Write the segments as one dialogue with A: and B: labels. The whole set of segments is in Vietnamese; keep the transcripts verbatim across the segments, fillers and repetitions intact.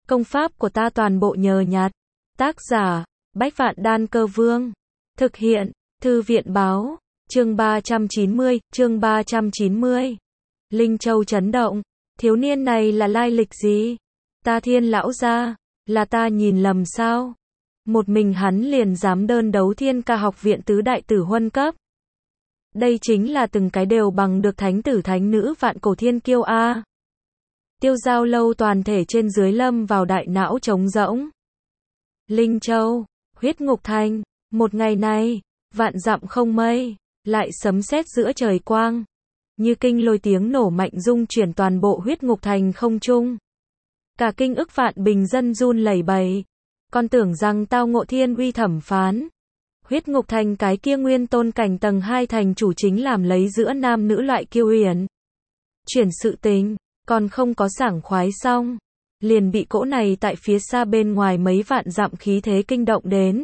A: Công pháp của ta toàn bộ nhờ nhặt. Tác giả, Bách Vạn Đan Cơ Vương. Thực hiện, Thư viện Báo. Chương ba trăm chín mươi, chương ba trăm chín mươi. Linh Châu chấn động. Thiếu niên này là lai lịch gì? Ta Thiên lão gia, là ta nhìn lầm sao? Một mình hắn liền dám đơn đấu Thiên Ca học viện tứ đại tử huân cấp. Đây chính là từng cái đều bằng được thánh tử thánh nữ vạn cổ thiên kiêu a. Tiêu Giao Lâu toàn thể trên dưới lâm vào đại não trống rỗng. Linh Châu, huyết ngục thành, một ngày này, vạn dặm không mây, lại sấm sét giữa trời quang, như kinh lôi tiếng nổ mạnh rung chuyển toàn bộ huyết ngục thành không trung. Cả kinh ức vạn bình dân run lẩy bẩy, còn tưởng rằng tao ngộ thiên uy thẩm phán. Huyết ngục thành cái kia nguyên tôn cảnh tầng hai thành chủ chính làm lấy giữa nam nữ loại kiêu huyền. Chuyển sự tình, còn không có sảng khoái xong, liền bị cỗ này tại phía xa bên ngoài mấy vạn dặm khí thế kinh động đến.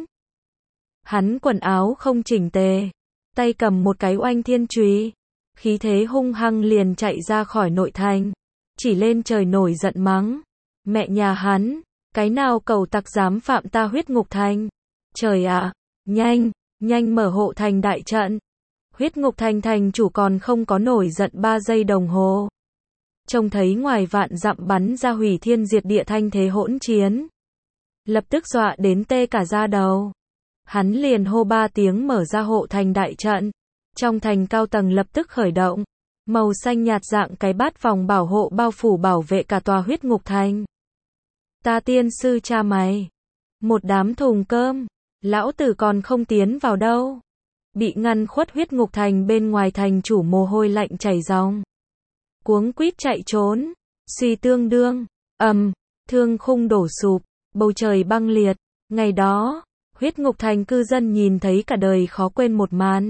A: Hắn quần áo không chỉnh tề, tay cầm một cái oanh thiên chùy, khí thế hung hăng liền chạy ra khỏi nội thành, chỉ lên trời nổi giận mắng. Mẹ nhà hắn, cái nào cầu tặc dám phạm ta huyết ngục thành? Trời ạ, nhanh, nhanh mở hộ thành đại trận. Huyết ngục thành thành chủ còn không có nổi giận ba giây đồng hồ. Trông thấy ngoài vạn dặm bắn ra hủy thiên diệt địa thanh thế hỗn chiến. Lập tức dọa đến tê cả da đầu. Hắn liền hô ba tiếng mở ra hộ thành đại trận. Trong thành cao tầng lập tức khởi động. Màu xanh nhạt dạng cái bát vòng bảo hộ bao phủ bảo vệ cả tòa huyết ngục thành. Ta tiên sư cha mày. Một đám thùng cơm. Lão tử còn không tiến vào đâu. Bị ngăn khuất huyết ngục thành bên ngoài thành chủ mồ hôi lạnh chảy ròng. Cuống quýt chạy trốn. Suy tương đương. Ầm, thương khung đổ sụp. Bầu trời băng liệt. Ngày đó, huyết ngục thành cư dân nhìn thấy cả đời khó quên một màn.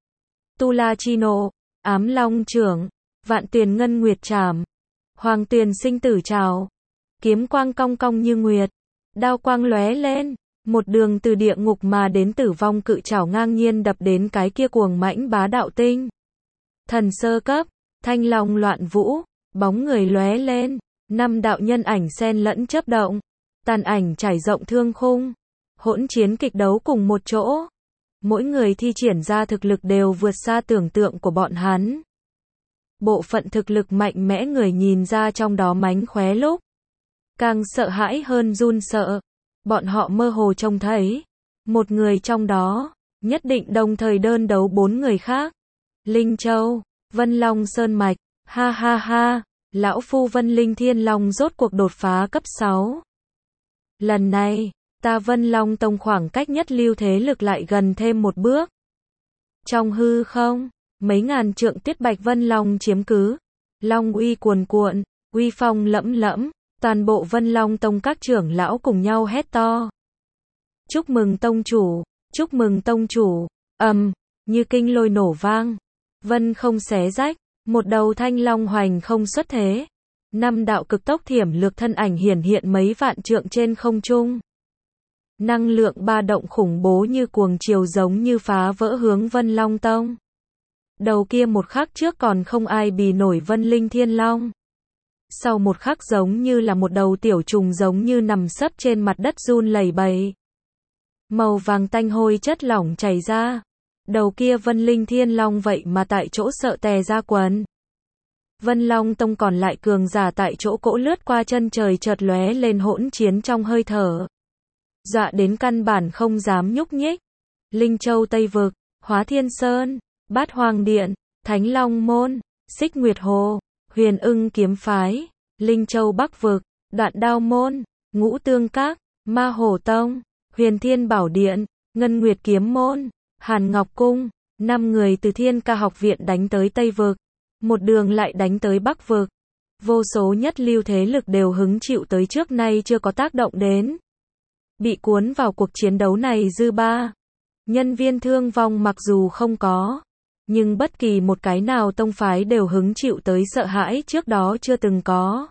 A: Tu La Chi Nộ, Ám Long Trưởng, Vạn Tuyền Ngân Nguyệt Trảm, Hoàng Tuyền Sinh Tử Trảo, kiếm quang cong cong như nguyệt, đao quang lóe lên, một đường từ địa ngục mà đến tử vong cự trảo ngang nhiên đập đến cái kia cuồng mãnh bá đạo tinh. Thần sơ cấp, thanh long loạn vũ, bóng người lóe lên, năm đạo nhân ảnh xen lẫn chớp động, tàn ảnh trải rộng thương khung, hỗn chiến kịch đấu cùng một chỗ. Mỗi người thi triển ra thực lực đều vượt xa tưởng tượng của bọn hắn. Bộ phận thực lực mạnh mẽ người nhìn ra trong đó mánh khóe lúc càng sợ hãi hơn run sợ. Bọn họ mơ hồ trông thấy một người trong đó nhất định đồng thời đơn đấu bốn người khác. Linh Châu, Vân Long Sơn Mạch, ha ha ha, lão phu Vân Linh Thiên Long rốt cuộc đột phá cấp sáu. Lần này, ta Vân Long Tông khoảng cách nhất lưu thế lực lại gần thêm một bước. Trong hư không, mấy ngàn trượng Tuyết Bạch Vân Long chiếm cứ, long uy cuồn cuộn, uy phong lẫm lẫm, toàn bộ Vân Long Tông các trưởng lão cùng nhau hét to. Chúc mừng tông chủ, chúc mừng tông chủ, ầm, như kinh lôi nổ vang, vân không xé rách, một đầu thanh long hoành không xuất thế. Năm đạo cực tốc thiểm lược thân ảnh hiển hiện mấy vạn trượng trên không trung. Năng lượng ba động khủng bố như cuồng chiều giống như phá vỡ hướng Vân Long Tông. Đầu kia một khắc trước còn không ai bì nổi Vân Linh Thiên Long. Sau một khắc giống như là một đầu tiểu trùng giống như nằm sấp trên mặt đất run lẩy bẩy. Màu vàng tanh hôi chất lỏng chảy ra. Đầu kia Vân Linh Thiên Long vậy mà tại chỗ sợ tè ra quần. Vân Long Tông còn lại cường giả tại chỗ cỗ lướt qua chân trời chợt lóe lên hỗn chiến trong hơi thở. Dọa đến căn bản không dám nhúc nhích. Linh Châu Tây Vực, Hóa Thiên Sơn, Bát Hoàng Điện, Thánh Long Môn, Xích Nguyệt Hồ, Huyền Ưng Kiếm Phái, Linh Châu Bắc Vực, Đoạn Đao Môn, Ngũ Tương Các, Ma Hổ Tông, Huyền Thiên Bảo Điện, Ngân Nguyệt Kiếm Môn, Hàn Ngọc Cung, năm người từ Thiên Ca học viện đánh tới Tây Vực, một đường lại đánh tới Bắc Vực. Vô số nhất lưu thế lực đều hứng chịu tới trước nay chưa có tác động đến. Bị cuốn vào cuộc chiến đấu này dư ba. Nhân viên thương vong mặc dù không có, nhưng bất kỳ một cái nào tông phái đều hứng chịu tới sợ hãi trước đó chưa từng có.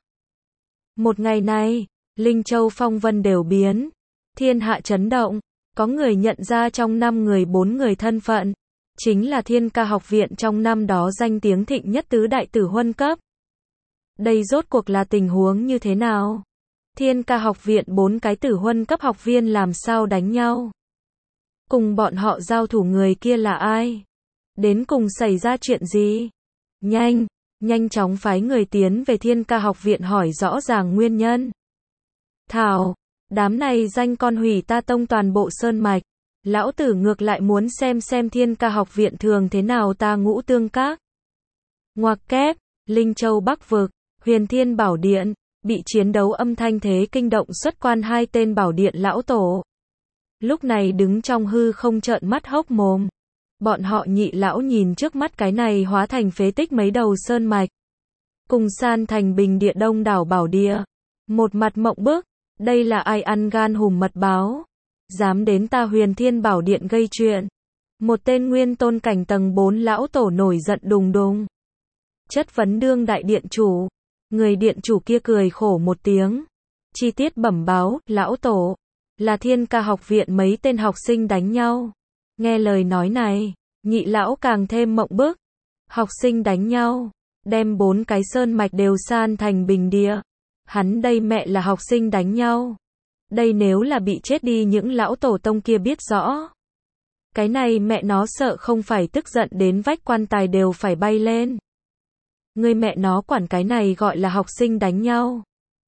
A: Một ngày này, Linh Châu phong vân đều biến, thiên hạ chấn động, có người nhận ra trong năm người bốn người thân phận, chính là Thiên Ca học viện trong năm đó danh tiếng thịnh nhất tứ đại tử huân cấp. Đây rốt cuộc là tình huống như thế nào? Thiên Ca học viện bốn cái tử huân cấp học viên làm sao đánh nhau? Cùng bọn họ giao thủ người kia là ai? Đến cùng xảy ra chuyện gì? Nhanh, nhanh chóng phái người tiến về Thiên Ca học viện hỏi rõ ràng nguyên nhân. Thảo, đám này danh con hủy ta tông toàn bộ sơn mạch. Lão tử ngược lại muốn xem xem Thiên Ca học viện thường thế nào ta Ngũ Tương Các. Ngoặc kép, Linh Châu Bắc vực, Huyền Thiên Bảo Điện, bị chiến đấu âm thanh thế kinh động xuất quan hai tên bảo điện lão tổ. Lúc này đứng trong hư không trợn mắt hốc mồm. Bọn họ nhị lão nhìn trước mắt cái này hóa thành phế tích mấy đầu sơn mạch. Cùng san thành bình địa đông đảo bảo địa. Một mặt mộng bức, đây là ai ăn gan hùm mật báo. Dám đến ta Huyền Thiên Bảo Điện gây chuyện. Một tên nguyên tôn cảnh tầng bốn lão tổ nổi giận đùng đùng. Chất vấn đương đại điện chủ. Người điện chủ kia cười khổ một tiếng. Chi tiết bẩm báo, lão tổ. Là Thiên Ca học viện mấy tên học sinh đánh nhau. Nghe lời nói này, nhị lão càng thêm mộng bức. Học sinh đánh nhau, đem bốn cái sơn mạch đều san thành bình địa. Hắn đây mẹ là học sinh đánh nhau. Đây nếu là bị chết đi những lão tổ tông kia biết rõ. Cái này mẹ nó sợ không phải tức giận đến vách quan tài đều phải bay lên. Người mẹ nó quản cái này gọi là học sinh đánh nhau.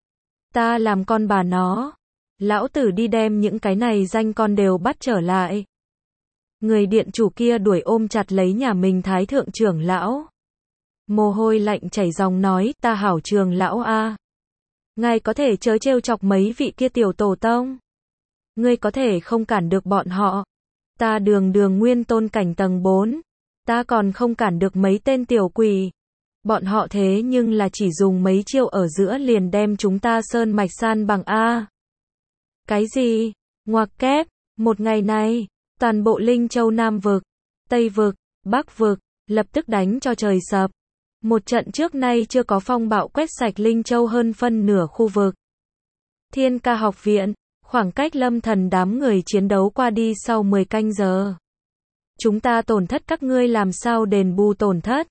A: Ta làm con bà nó. Lão tử đi đem những cái này danh con đều bắt trở lại. Người điện chủ kia đuổi ôm chặt lấy nhà mình thái thượng trưởng lão. Mồ hôi lạnh chảy ròng nói, ta hảo trường lão a. Ngài có thể chớ trêu chọc mấy vị kia tiểu tổ tông. Ngươi có thể không cản được bọn họ. Ta đường đường nguyên tôn cảnh tầng bốn. Ta còn không cản được mấy tên tiểu quỷ. Bọn họ thế nhưng là chỉ dùng mấy chiêu ở giữa liền đem chúng ta sơn mạch san bằng a. Cái gì? Ngoặc kép, một ngày này, toàn bộ Linh Châu Nam vực, Tây vực, Bắc vực, lập tức đánh cho trời sập. Một trận trước nay chưa có phong bạo quét sạch Linh Châu hơn phân nửa khu vực. Thiên Ca học viện, khoảng cách Lâm Thần đám người chiến đấu qua đi sau mười canh giờ. Chúng ta tổn thất các ngươi làm sao đền bù tổn thất?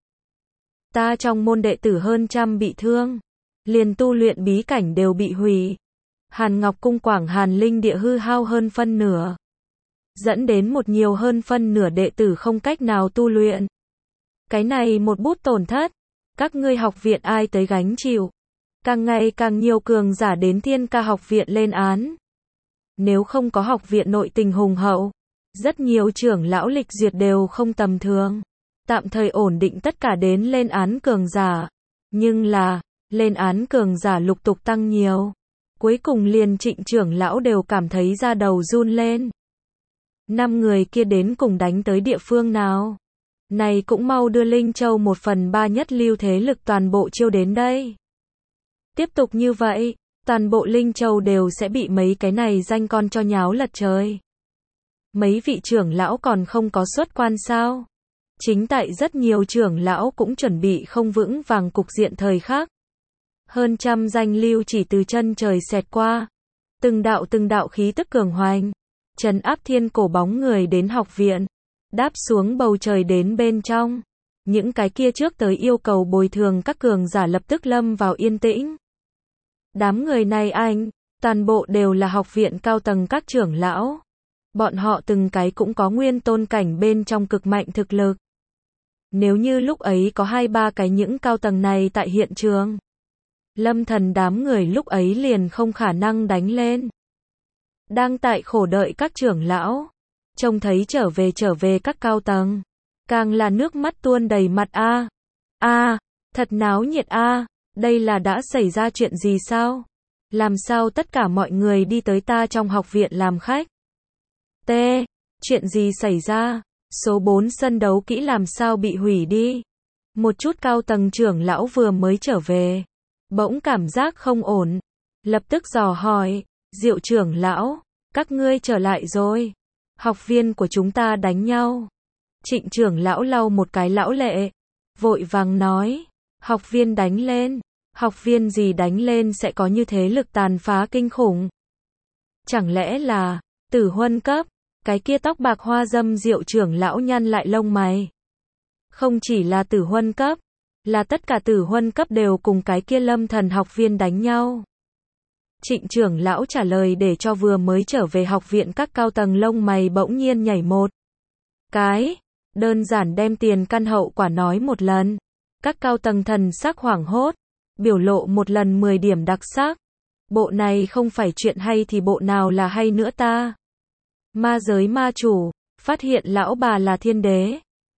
A: Ta trong môn đệ tử hơn trăm bị thương, liền tu luyện bí cảnh đều bị hủy. Hàn Ngọc Cung Quảng Hàn Linh địa hư hao hơn phân nửa. Dẫn đến một nhiều hơn phân nửa đệ tử không cách nào tu luyện. Cái này một bút tổn thất. Các ngươi học viện ai tới gánh chịu. Càng ngày càng nhiều cường giả đến Thiên Ca học viện lên án. Nếu không có học viện nội tình hùng hậu. Rất nhiều trưởng lão lịch duyệt đều không tầm thường. Tạm thời ổn định tất cả đến lên án cường giả. Nhưng là, lên án cường giả lục tục tăng nhiều. Cuối cùng liền Trịnh trưởng lão đều cảm thấy da đầu run lên. Năm người kia đến cùng đánh tới địa phương nào? Này cũng mau đưa Linh Châu một phần ba nhất lưu thế lực toàn bộ chiêu đến đây. Tiếp tục như vậy, toàn bộ Linh Châu đều sẽ bị mấy cái này danh con cho nháo lật trời. Mấy vị trưởng lão còn không có xuất quan sao? Chính tại rất nhiều trưởng lão cũng chuẩn bị không vững vàng cục diện thời khắc. Hơn trăm danh lưu chỉ từ chân trời xẹt qua. Từng đạo từng đạo khí tức cường hoành. Trấn áp thiên cổ bóng người đến học viện. Đáp xuống bầu trời đến bên trong. Những cái kia trước tới yêu cầu bồi thường các cường giả lập tức lâm vào yên tĩnh. Đám người này anh, toàn bộ đều là học viện cao tầng các trưởng lão. Bọn họ từng cái cũng có nguyên tôn cảnh bên trong cực mạnh thực lực. Nếu như lúc ấy có hai ba cái những cao tầng này tại hiện trường. Lâm Thần đám người lúc ấy liền không khả năng đánh lên. Đang tại khổ đợi các trưởng lão. Trông thấy trở về trở về các cao tầng. Càng là nước mắt tuôn đầy mặt a. A, thật náo nhiệt a. Đây là đã xảy ra chuyện gì sao? Làm sao tất cả mọi người đi tới ta trong học viện làm khách? T. Chuyện gì xảy ra? Số bốn sân đấu kỹ làm sao bị hủy đi? Một chút cao tầng trưởng lão vừa mới trở về. Bỗng cảm giác không ổn. Lập tức dò hỏi. Diệu trưởng lão, các ngươi trở lại rồi. Học viên của chúng ta đánh nhau. Trịnh trưởng lão lau một cái lão lệ. Vội vàng nói. Học viên đánh lên. Học viên gì đánh lên sẽ có như thế lực tàn phá kinh khủng? Chẳng lẽ là tử huân cấp? Cái kia tóc bạc hoa dâm Diệu trưởng lão nhăn lại lông mày. Không chỉ là tử huân cấp, là tất cả tử huân cấp đều cùng cái kia Lâm Thần học viên đánh nhau. Trịnh trưởng lão trả lời để cho vừa mới trở về học viện các cao tầng lông mày bỗng nhiên nhảy một cái. Đơn giản đem tiền căn hậu quả nói một lần. Các cao tầng thần sắc hoảng hốt. Biểu lộ một lần mười điểm đặc sắc. Bộ này không phải chuyện hay thì bộ nào là hay nữa ta? Ma giới ma chủ, phát hiện lão bà là thiên đế.